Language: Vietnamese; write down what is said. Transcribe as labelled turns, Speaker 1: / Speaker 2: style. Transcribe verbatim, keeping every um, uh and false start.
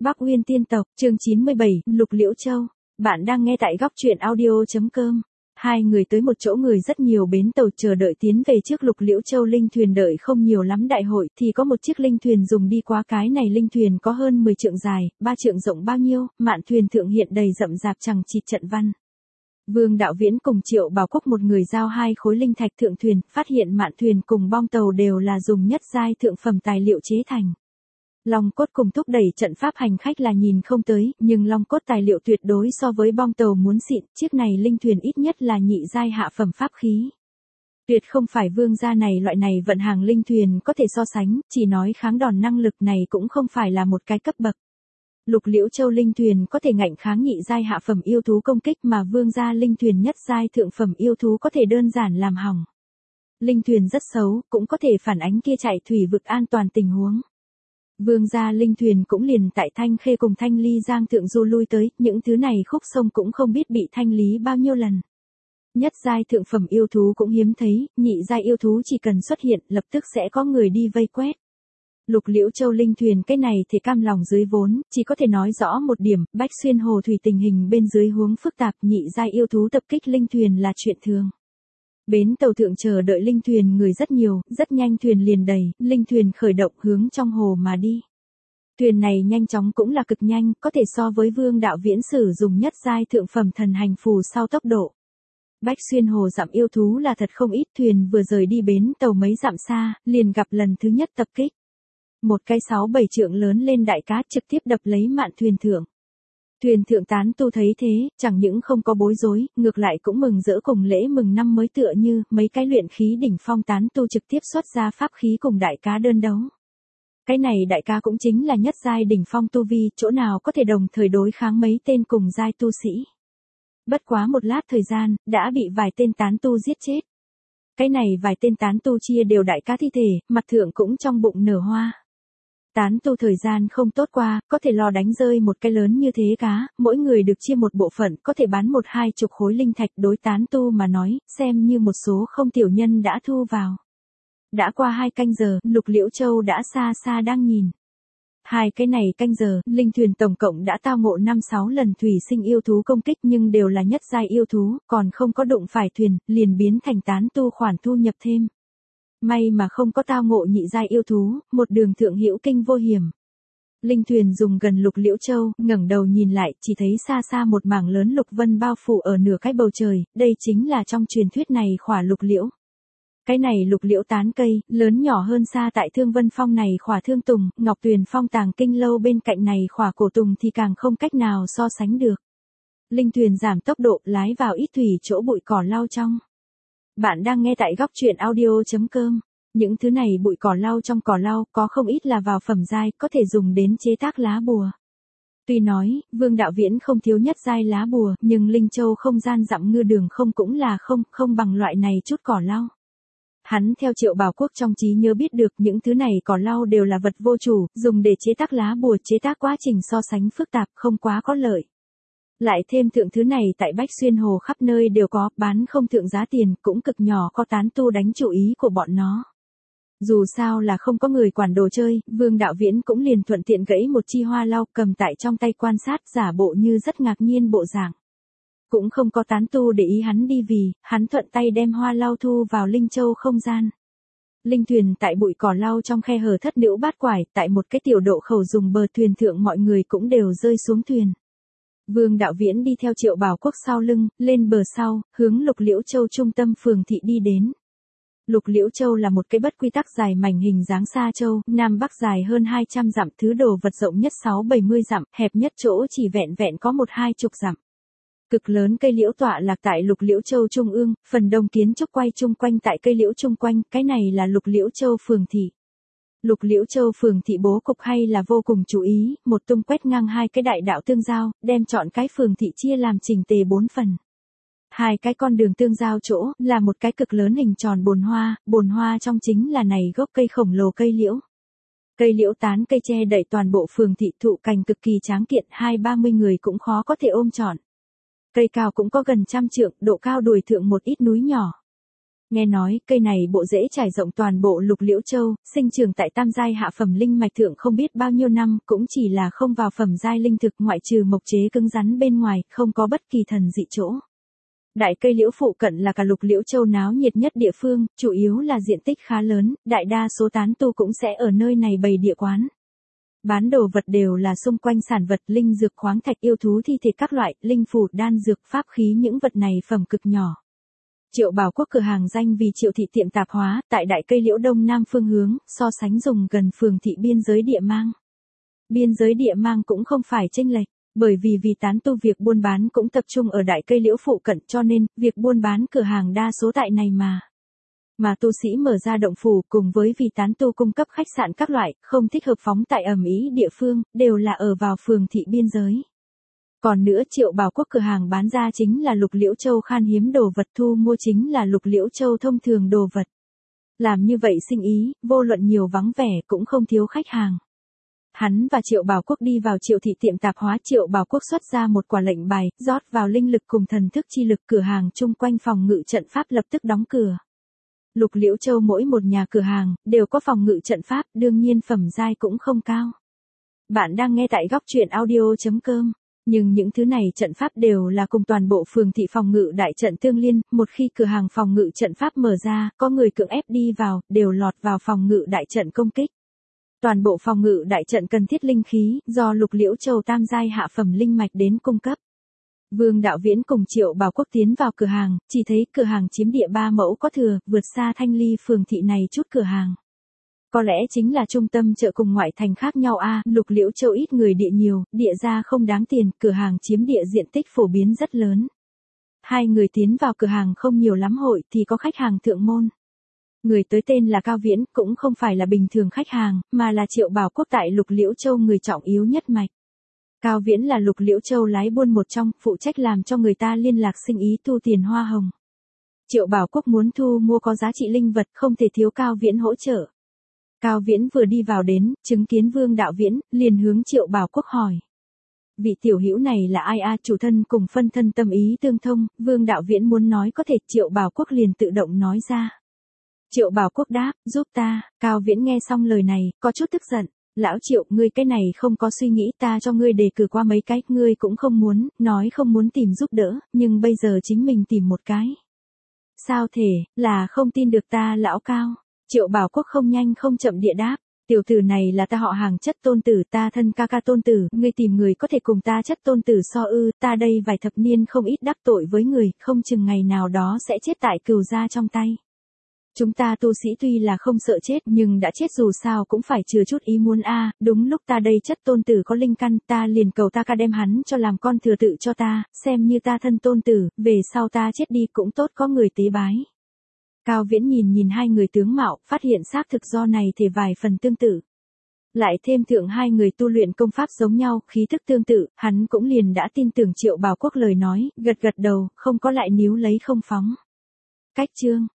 Speaker 1: Bắc Uyên tiên tộc, chương chín mươi bảy, Lục Liễu Châu. Bạn đang nghe tại góc truyện audio.com. Hai người tới một chỗ người rất nhiều bến tàu chờ đợi tiến về trước Lục Liễu Châu linh thuyền đợi không nhiều lắm đại hội thì có một chiếc linh thuyền dùng đi qua cái này linh thuyền có hơn mười trượng dài, ba trượng rộng bao nhiêu, mạn thuyền thượng hiện đầy rậm rạp chằng chịt trận văn. Vương Đạo Viễn cùng Triệu Bảo Quốc một người giao hai khối linh thạch thượng thuyền, phát hiện mạn thuyền cùng bong tàu đều là dùng nhất giai thượng phẩm tài liệu chế thành. Long cốt cùng thúc đẩy trận pháp hành khách là nhìn không tới, nhưng long cốt tài liệu tuyệt đối so với bong tàu muốn xịn, chiếc này linh thuyền ít nhất là nhị giai hạ phẩm pháp khí. Tuyệt không phải vương gia này loại này vận hàng linh thuyền có thể so sánh, chỉ nói kháng đòn năng lực này cũng không phải là một cái cấp bậc. Lục Liễu Châu linh thuyền có thể ngạnh kháng nhị giai hạ phẩm yêu thú công kích mà vương gia linh thuyền nhất giai thượng phẩm yêu thú có thể đơn giản làm hỏng. Linh thuyền rất xấu, cũng có thể phản ánh kia chạy thủy vực an toàn tình huống. Vương gia linh thuyền cũng liền tại Thanh Khê cùng Thanh Ly Giang thượng du lui tới, những thứ này khúc sông cũng không biết bị thanh lý bao nhiêu lần. Nhất giai thượng phẩm yêu thú cũng hiếm thấy, nhị giai yêu thú chỉ cần xuất hiện, lập tức sẽ có người đi vây quét. Lục Liễu Châu linh thuyền cái này thì cam lòng dưới vốn, chỉ có thể nói rõ một điểm, Bách Xuyên Hồ thủy tình hình bên dưới huống phức tạp, nhị giai yêu thú tập kích linh thuyền là chuyện thường. Bến tàu thượng chờ đợi linh thuyền người rất nhiều, rất nhanh thuyền liền đầy, linh thuyền khởi động hướng trong hồ mà đi. Thuyền này nhanh chóng cũng là cực nhanh, có thể so với Vương Đạo Viễn sử dụng nhất giai thượng phẩm thần hành phù sau tốc độ. Bách Xuyên Hồ dặm yêu thú là thật không ít, thuyền vừa rời đi bến tàu mấy dặm xa, liền gặp lần thứ nhất tập kích. Một cái sáu bảy trượng lớn lên đại cá trực tiếp đập lấy mạn thuyền thượng. Thuyền thượng tán tu thấy thế, chẳng những không có bối rối, ngược lại cũng mừng rỡ cùng lễ mừng năm mới tựa như, mấy cái luyện khí đỉnh phong tán tu trực tiếp xuất ra pháp khí cùng đại cá đơn đấu. Cái này đại cá cũng chính là nhất giai đỉnh phong tu vi, chỗ nào có thể đồng thời đối kháng mấy tên cùng giai tu sĩ. Bất quá một lát thời gian, đã bị vài tên tán tu giết chết. Cái này vài tên tán tu chia đều đại cá thi thể, mặt thượng cũng trong bụng nở hoa. Tán tu thời gian không tốt qua, có thể lo đánh rơi một cái lớn như thế cá, mỗi người được chia một bộ phận, có thể bán một hai chục khối linh thạch đối tán tu mà nói, xem như một số không tiểu nhân đã thu vào. Đã qua hai canh giờ, Lục Liễu Châu đã xa xa đang nhìn. Hai cái này canh giờ, linh thuyền tổng cộng đã tao ngộ năm sáu lần thủy sinh yêu thú công kích nhưng đều là nhất giai yêu thú, còn không có đụng phải thuyền, liền biến thành tán tu khoản thu nhập thêm. May mà không có tao ngộ nhị giai yêu thú, một đường thượng hữu kinh vô hiểm. Linh thuyền dùng gần Lục Liễu Châu, ngẩng đầu nhìn lại, chỉ thấy xa xa một mảng lớn lục vân bao phủ ở nửa cái bầu trời, đây chính là trong truyền thuyết này khỏa lục liễu. Cái này lục liễu tán cây, lớn nhỏ hơn xa tại Thương Vân Phong này khỏa thương tùng, Ngọc Tuyền Phong tàng kinh lâu bên cạnh này khỏa cổ tùng thì càng không cách nào so sánh được. Linh thuyền giảm tốc độ, lái vào ít thủy chỗ bụi cỏ lau trong. Bạn đang nghe tại góc truyện audio.com. Những thứ này bụi cỏ lau trong cỏ lau có không ít là vào phẩm giai, có thể dùng đến chế tác lá bùa. Tuy nói, Vương Đạo Viễn không thiếu nhất giai lá bùa, nhưng Linh Châu không gian dặm ngư đường không cũng là không, không bằng loại này chút cỏ lau. Hắn theo Triệu Bảo Quốc trong trí nhớ biết được những thứ này cỏ lau đều là vật vô chủ, dùng để chế tác lá bùa, chế tác quá trình so sánh phức tạp, không quá có lợi. Lại thêm thượng thứ này tại Bách Xuyên Hồ khắp nơi đều có, bán không thượng giá tiền, cũng cực nhỏ có tán tu đánh chủ ý của bọn nó. Dù sao là không có người quản đồ chơi, Vương Đạo Viễn cũng liền thuận tiện gãy một chi hoa lau cầm tại trong tay quan sát, giả bộ như rất ngạc nhiên bộ dạng. Cũng không có tán tu để ý hắn đi vì, hắn thuận tay đem hoa lau thu vào Linh Châu không gian. Linh thuyền tại bụi cỏ lau trong khe hở thất liễu bát quải, tại một cái tiểu độ khẩu dùng bờ thuyền thượng mọi người cũng đều rơi xuống thuyền. Vương Đạo Viễn đi theo Triệu Bảo Quốc sau lưng, lên bờ sau, hướng Lục Liễu Châu trung tâm phường thị đi đến. Lục Liễu Châu là một cái bất quy tắc dài mảnh hình dáng sa châu, nam bắc dài hơn hai trăm dặm, thứ đồ vật rộng nhất sáu bảy mươi dặm, hẹp nhất chỗ chỉ vẹn vẹn có một hai chục dặm. Cực lớn cây liễu tọa lạc tại Lục Liễu Châu trung ương, phần đông kiến trúc quay chung quanh tại cây liễu chung quanh, cái này là Lục Liễu Châu phường thị. Lục Liễu Châu phường thị bố cục hay là vô cùng chú ý, một tung quét ngang hai cái đại đạo tương giao, đem chọn cái phường thị chia làm chỉnh tề bốn phần. Hai cái con đường tương giao chỗ, là một cái cực lớn hình tròn bồn hoa, bồn hoa trong chính là này gốc cây khổng lồ cây liễu. Cây liễu tán cây che đậy toàn bộ phường thị, thụ cành cực kỳ tráng kiện, hai ba mươi người cũng khó có thể ôm trọn. Cây cao cũng có gần trăm trượng, độ cao đùi thượng một ít núi nhỏ. Nghe nói, cây này bộ rễ trải rộng toàn bộ Lục Liễu Châu, sinh trưởng tại tam giai hạ phẩm linh mạch thượng không biết bao nhiêu năm, cũng chỉ là không vào phẩm giai linh thực, ngoại trừ mộc chế cứng rắn bên ngoài, không có bất kỳ thần dị chỗ. Đại cây liễu phụ cận là cả Lục Liễu Châu náo nhiệt nhất địa phương, chủ yếu là diện tích khá lớn, đại đa số tán tu cũng sẽ ở nơi này bày địa quán. Bán đồ vật đều là xung quanh sản vật, linh dược, khoáng thạch, yêu thú thi thể các loại, linh phù, đan dược, pháp khí, những vật này phẩm cực nhỏ. Triệu Bảo Quốc cửa hàng danh vì Triệu thị tiệm tạp hóa, tại đại cây liễu đông nam phương hướng, so sánh dùng gần phường thị biên giới địa mang. Biên giới địa mang cũng không phải chênh lệch, bởi vì vì tán tu việc buôn bán cũng tập trung ở đại cây liễu phụ cận, cho nên, việc buôn bán cửa hàng đa số tại này mà. Mà tu sĩ mở ra động phủ cùng với vì tán tu cung cấp khách sạn các loại, không thích hợp phóng tại ẩm ý địa phương, đều là ở vào phường thị biên giới. Còn nữa Triệu Bảo Quốc cửa hàng bán ra chính là Lục Liễu Châu khan hiếm đồ vật, thu mua chính là Lục Liễu Châu thông thường đồ vật. Làm như vậy sinh ý, vô luận nhiều vắng vẻ cũng không thiếu khách hàng. Hắn và Triệu Bảo Quốc đi vào Triệu thị tiệm tạp hóa, Triệu Bảo Quốc xuất ra một quả lệnh bài, rót vào linh lực cùng thần thức chi lực, cửa hàng chung quanh phòng ngự trận pháp lập tức đóng cửa. Lục Liễu Châu mỗi một nhà cửa hàng, đều có phòng ngự trận pháp, đương nhiên phẩm giai cũng không cao. Bạn đang nghe tại góc truyện audio chấm com. Nhưng những thứ này trận pháp đều là cùng toàn bộ phường thị phòng ngự đại trận tương liên, một khi cửa hàng phòng ngự trận pháp mở ra, có người cưỡng ép đi vào, đều lọt vào phòng ngự đại trận công kích. Toàn bộ phòng ngự đại trận cần thiết linh khí, do Lục Liễu Châu tam giai hạ phẩm linh mạch đến cung cấp. Vương Đạo Viễn cùng Triệu Bảo Quốc tiến vào cửa hàng, chỉ thấy cửa hàng chiếm địa ba mẫu có thừa, vượt xa Thanh Ly phường thị này chút cửa hàng. Có lẽ chính là trung tâm chợ cùng ngoại thành khác nhau a, à, Lục Liễu Châu ít người địa nhiều, địa ra không đáng tiền, cửa hàng chiếm địa diện tích phổ biến rất lớn. Hai người tiến vào cửa hàng không nhiều lắm hội thì có khách hàng thượng môn. Người tới tên là Cao Viễn, cũng không phải là bình thường khách hàng, mà là Triệu Bảo Quốc tại Lục Liễu Châu người trọng yếu nhất mạch. Cao Viễn là Lục Liễu Châu lái buôn một trong, phụ trách làm cho người ta liên lạc sinh ý, thu tiền hoa hồng. Triệu Bảo Quốc muốn thu mua có giá trị linh vật, không thể thiếu Cao Viễn hỗ trợ. Cao Viễn vừa đi vào đến, chứng kiến Vương Đạo Viễn, liền hướng Triệu Bảo Quốc hỏi. Vị tiểu hữu này là ai a? Chủ thân cùng phân thân tâm ý tương thông, Vương Đạo Viễn muốn nói có thể, Triệu Bảo Quốc liền tự động nói ra. Triệu Bảo Quốc đáp, giúp ta. Cao Viễn nghe xong lời này, có chút tức giận. Lão Triệu, ngươi cái này không có suy nghĩ, ta cho ngươi đề cử qua mấy cái, ngươi cũng không muốn, nói không muốn tìm giúp đỡ, nhưng bây giờ chính mình tìm một cái. Sao thể, là không tin được ta lão Cao? Triệu Bảo Quốc không nhanh không chậm địa đáp, tiểu tử này là ta họ hàng chất tôn tử, ta thân ca ca tôn tử, ngươi tìm người có thể cùng ta chất tôn tử so ư, ta đây vài thập niên không ít đắc tội với người, không chừng ngày nào đó sẽ chết tại cừu gia trong tay. Chúng ta tu sĩ tuy là không sợ chết nhưng đã chết dù sao cũng phải chừa chút ý muốn a. À, đúng lúc ta đây chất tôn tử có linh căn, ta liền cầu ta ca đem hắn cho làm con thừa tự cho ta, xem như ta thân tôn tử, về sau ta chết đi cũng tốt có người tế bái. Cao Viễn nhìn nhìn hai người tướng mạo, phát hiện xác thực do này thì vài phần tương tự. Lại thêm thượng hai người tu luyện công pháp giống nhau, khí thức tương tự, hắn cũng liền đã tin tưởng Triệu Bảo Quốc lời nói, gật gật đầu, không có lại níu lấy không phóng. Cách chương